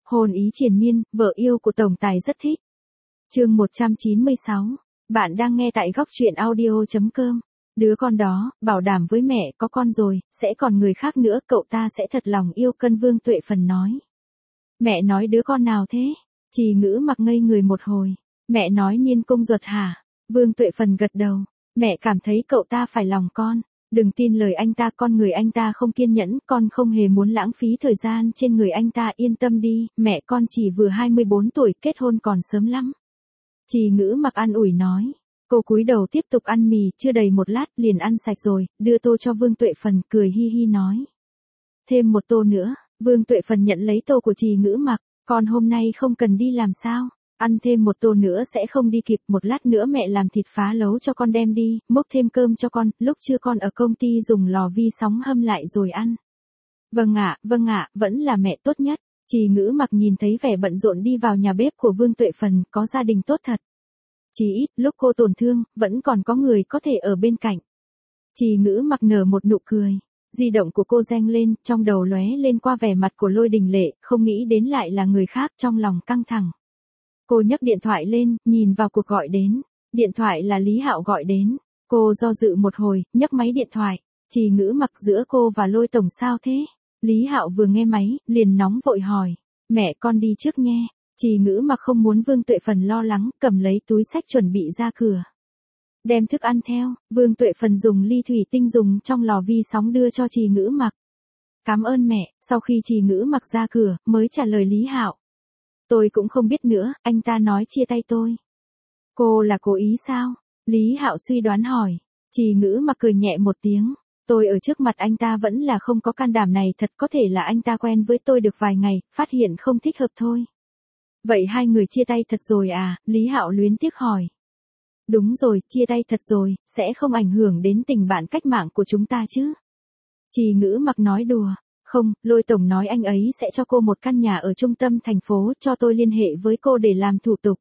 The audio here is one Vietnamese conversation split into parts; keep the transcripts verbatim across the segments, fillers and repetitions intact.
Hôn ý triền miên, vợ yêu của tổng tài rất thích. Chương một trăm chín mươi sáu. Bạn đang nghe tại góc truyện audio chấm com. Đứa con đó, bảo đảm với mẹ có con rồi, sẽ còn người khác nữa, cậu ta sẽ thật lòng yêu Cân. Vương Tuệ Phần nói. Mẹ nói đứa con nào thế? Trì Ngữ mặc ngây người một hồi. Mẹ nói Niên Cung Duật hả? Vương Tuệ Phần gật đầu. Mẹ cảm thấy cậu ta phải lòng con. Đừng tin lời anh ta, con người anh ta không kiên nhẫn, con không hề muốn lãng phí thời gian trên người anh ta, yên tâm đi, mẹ con chỉ vừa hai mươi bốn tuổi, kết hôn còn sớm lắm. Trì Ngữ mặc an ủi nói. Cô cúi đầu tiếp tục ăn mì, chưa đầy một lát liền ăn sạch rồi, đưa tô cho Vương Tuệ Phần, cười hi hi nói. Thêm một tô nữa. Vương Tuệ Phần nhận lấy tô của Trì Ngữ mặc, con hôm nay không cần đi làm sao? Ăn thêm một tô nữa sẽ không đi kịp, một lát nữa mẹ làm thịt phá lấu cho con đem đi, múc thêm cơm cho con, lúc trưa con ở công ty dùng lò vi sóng hâm lại rồi ăn. Vâng ạ, vâng ạ, vẫn là mẹ tốt nhất. Trì Ngữ mặc nhìn thấy vẻ bận rộn đi vào nhà bếp của Vương Tuệ Phần, có gia đình tốt thật. Chỉ ít, lúc cô tổn thương, vẫn còn có người có thể ở bên cạnh. Trì Ngữ mặc nở một nụ cười. Di động của cô reng lên, trong đầu lóe lên qua vẻ mặt của Lôi Đình Lệ, không nghĩ đến lại là người khác, trong lòng căng thẳng. Cô nhấc điện thoại lên, nhìn vào cuộc gọi đến. Điện thoại là Lý Hạo gọi đến. Cô do dự một hồi, nhấc máy điện thoại. Trì Ngữ mặc giữa cô và Lôi tổng sao thế? Lý Hạo vừa nghe máy, liền nóng vội hỏi. Mẹ con đi trước nhé. Trì Ngữ mặc không muốn Vương Tuệ Phần lo lắng, cầm lấy túi xách chuẩn bị ra cửa. Đem thức ăn theo, Vương Tuệ Phần dùng ly thủy tinh dùng trong lò vi sóng đưa cho Trì Ngữ mặc. Cảm ơn mẹ. Sau khi Trì Ngữ mặc ra cửa, mới trả lời Lý Hạo. Tôi cũng không biết nữa, anh ta nói chia tay tôi. Cô là cố ý sao? Lý Hạo suy đoán hỏi. Trì Ngữ mặc cười nhẹ một tiếng. Tôi ở trước mặt anh ta vẫn là không có can đảm này, thật có thể là anh ta quen với tôi được vài ngày, phát hiện không thích hợp thôi. Vậy hai người chia tay thật rồi à? Lý Hạo luyến tiếc hỏi. Đúng rồi, chia tay thật rồi, sẽ không ảnh hưởng đến tình bạn cách mạng của chúng ta chứ? Trì Ngữ mặc nói đùa. Không, Lôi tổng nói anh ấy sẽ cho cô một căn nhà ở trung tâm thành phố, cho tôi liên hệ với cô để làm thủ tục.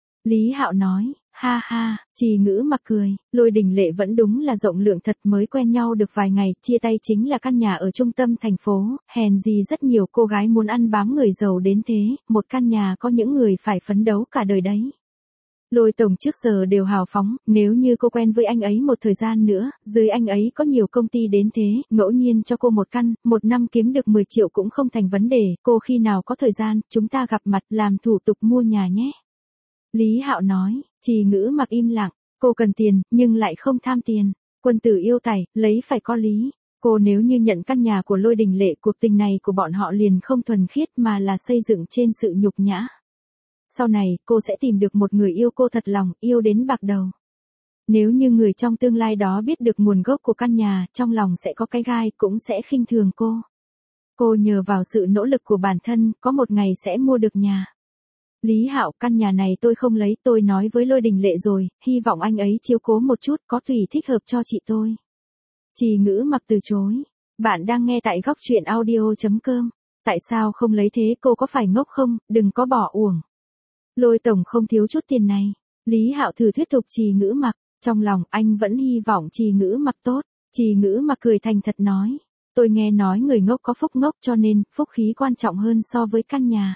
Lý Hạo nói. Ha ha, Trì Ngữ mặc cười. Lôi Đình Lệ vẫn đúng là rộng lượng thật, mới quen nhau được vài ngày, chia tay chính là căn nhà ở trung tâm thành phố, hèn gì rất nhiều cô gái muốn ăn bám người giàu đến thế, một căn nhà có những người phải phấn đấu cả đời đấy. Lôi tổng trước giờ đều hào phóng, nếu như cô quen với anh ấy một thời gian nữa, dưới anh ấy có nhiều công ty đến thế, ngẫu nhiên cho cô một căn, một năm kiếm được mười triệu cũng không thành vấn đề, cô khi nào có thời gian, chúng ta gặp mặt làm thủ tục mua nhà nhé. Lý Hạo nói. Trì Ngữ mặc im lặng, cô cần tiền, nhưng lại không tham tiền. Quân tử yêu tài, lấy phải có lý. Cô nếu như nhận căn nhà của Lôi Đình Lệ, cuộc tình này của bọn họ liền không thuần khiết mà là xây dựng trên sự nhục nhã. Sau này, cô sẽ tìm được một người yêu cô thật lòng, yêu đến bạc đầu. Nếu như người trong tương lai đó biết được nguồn gốc của căn nhà, trong lòng sẽ có cái gai, cũng sẽ khinh thường cô. Cô nhờ vào sự nỗ lực của bản thân, có một ngày sẽ mua được nhà. Lý Hạo, căn nhà này tôi không lấy, tôi nói với Lôi Đình Lệ rồi, hy vọng anh ấy chiếu cố một chút, có tùy thích hợp cho chị tôi. Trì Ngữ mặc từ chối. Bạn đang nghe tại góc truyện audio chấm com. Tại sao không lấy thế, cô có phải ngốc không, đừng có bỏ uổng. Lôi tổng không thiếu chút tiền này. Lý Hạo thử thuyết phục Trì Ngữ mặc, trong lòng anh vẫn hy vọng Trì Ngữ mặc tốt. Trì Ngữ mặc cười thành thật nói. Tôi nghe nói người ngốc có phúc ngốc, cho nên phúc khí quan trọng hơn so với căn nhà.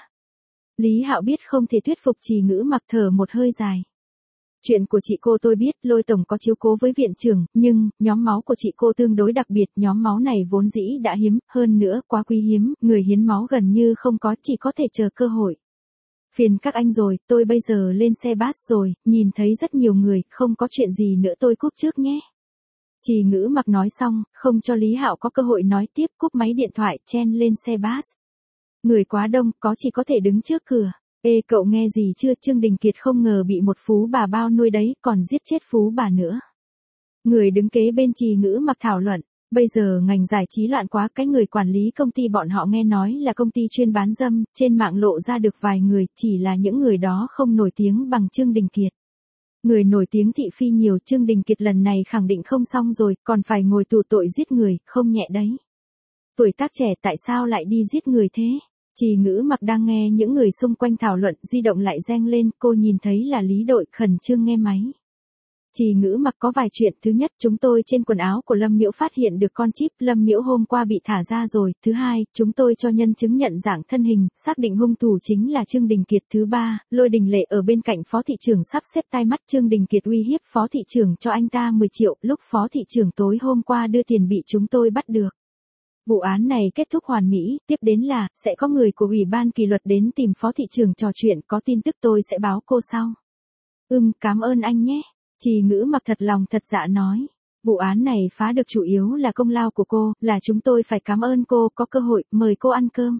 Lý Hạo biết không thể thuyết phục Trì Ngữ mặc, thở một hơi dài. Chuyện của chị cô tôi biết, Lôi tổng có chiếu cố với viện trưởng, nhưng, nhóm máu của chị cô tương đối đặc biệt, nhóm máu này vốn dĩ đã hiếm, hơn nữa quá quý hiếm, người hiến máu gần như không có, chỉ có thể chờ cơ hội. Phiền các anh rồi, tôi bây giờ lên xe bus rồi, nhìn thấy rất nhiều người, không có chuyện gì nữa tôi cúp trước nhé. Trì Ngữ mặc nói xong, không cho Lý Hạo có cơ hội nói tiếp, cúp máy điện thoại, chen lên xe bus. Người quá đông, có chỉ có thể đứng trước cửa. Ê cậu nghe gì chưa, Trương Đình Kiệt không ngờ bị một phú bà bao nuôi đấy, còn giết chết phú bà nữa. Người đứng kế bên Trì Ngữ mặc thảo luận. Bây giờ ngành giải trí loạn quá, cái người quản lý công ty bọn họ nghe nói là công ty chuyên bán dâm, trên mạng lộ ra được vài người, chỉ là những người đó không nổi tiếng bằng Trương Đình Kiệt. Người nổi tiếng thị phi nhiều, Trương Đình Kiệt lần này khẳng định không xong rồi, còn phải ngồi tù tội giết người, không nhẹ đấy. Tuổi tác trẻ tại sao lại đi giết người thế? Trì Ngữ mặc đang nghe những người xung quanh thảo luận, di động lại reng lên, cô nhìn thấy là Lý Đội, khẩn trương nghe máy. Trì Ngữ Mặc có vài chuyện, thứ nhất, chúng tôi trên quần áo của Lâm Miễu phát hiện được con chip, Lâm Miễu hôm qua bị thả ra rồi, thứ hai, chúng tôi cho nhân chứng nhận dạng thân hình, xác định hung thủ chính là Trương Đình Kiệt, thứ ba, Lôi Đình Lệ ở bên cạnh Phó thị trưởng sắp xếp tai mắt Trương Đình Kiệt uy hiếp Phó thị trưởng cho anh ta mười triệu, lúc Phó thị trưởng tối hôm qua đưa tiền bị chúng tôi bắt được. Vụ án này kết thúc hoàn mỹ, tiếp đến là, sẽ có người của Ủy ban kỷ luật đến tìm Phó thị trưởng trò chuyện, có tin tức tôi sẽ báo cô sau. Ừm, cảm ơn anh nhé. Trì Ngữ Mặc thật lòng thật dạ nói. Vụ án này phá được chủ yếu là công lao của cô, là chúng tôi phải cảm ơn cô, có cơ hội, mời cô ăn cơm.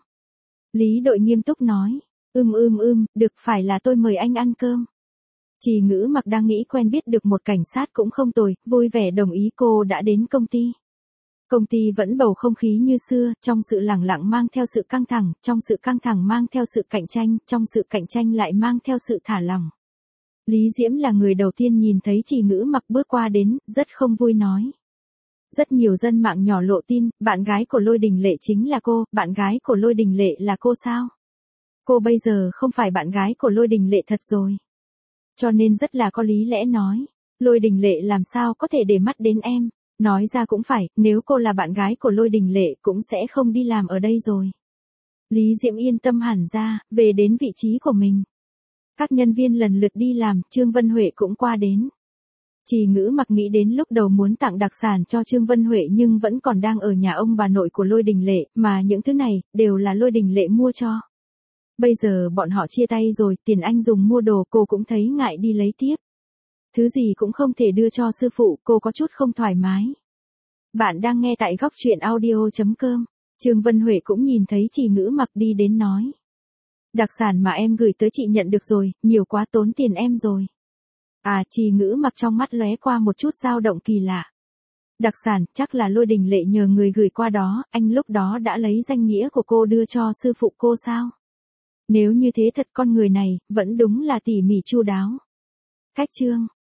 Lý Đội nghiêm túc nói. Ưm ưm ưm, được, phải là tôi mời anh ăn cơm. Trì Ngữ Mặc đang nghĩ quen biết được một cảnh sát cũng không tồi, vui vẻ đồng ý cô đã đến công ty. Công ty vẫn bầu không khí như xưa, trong sự lẳng lặng mang theo sự căng thẳng, trong sự căng thẳng mang theo sự cạnh tranh, trong sự cạnh tranh lại mang theo sự thả lỏng. Lý Diễm là người đầu tiên nhìn thấy Trì Ngữ Mặc bước qua đến, rất không vui nói. Rất nhiều dân mạng nhỏ lộ tin, bạn gái của Lôi Đình Lệ chính là cô, bạn gái của Lôi Đình Lệ là cô sao? Cô bây giờ không phải bạn gái của Lôi Đình Lệ thật rồi. Cho nên rất là có lý lẽ nói, Lôi Đình Lệ làm sao có thể để mắt đến em, nói ra cũng phải, nếu cô là bạn gái của Lôi Đình Lệ cũng sẽ không đi làm ở đây rồi. Lý Diễm yên tâm hẳn ra, về đến vị trí của mình. Các nhân viên lần lượt đi làm, Trương Vân Huệ cũng qua đến. Trì Ngữ Mặc nghĩ đến lúc đầu muốn tặng đặc sản cho Trương Vân Huệ nhưng vẫn còn đang ở nhà ông bà nội của Lôi Đình Lệ, mà những thứ này, đều là Lôi Đình Lệ mua cho. Bây giờ bọn họ chia tay rồi, tiền anh dùng mua đồ cô cũng thấy ngại đi lấy tiếp. Thứ gì cũng không thể đưa cho sư phụ, cô có chút không thoải mái. Bạn đang nghe tại góc truyện audio chấm com. Trương Vân Huệ cũng nhìn thấy Trì Ngữ Mặc đi đến nói. Đặc sản mà em gửi tới chị nhận được rồi, nhiều quá tốn tiền em rồi. À, Trì Ngữ Mặc trong mắt lóe qua một chút dao động kỳ lạ. Đặc sản, chắc là Lôi Đình Lệ nhờ người gửi qua đó, anh lúc đó đã lấy danh nghĩa của cô đưa cho sư phụ cô sao? Nếu như thế thật con người này, vẫn đúng là tỉ mỉ chu đáo. Cách chương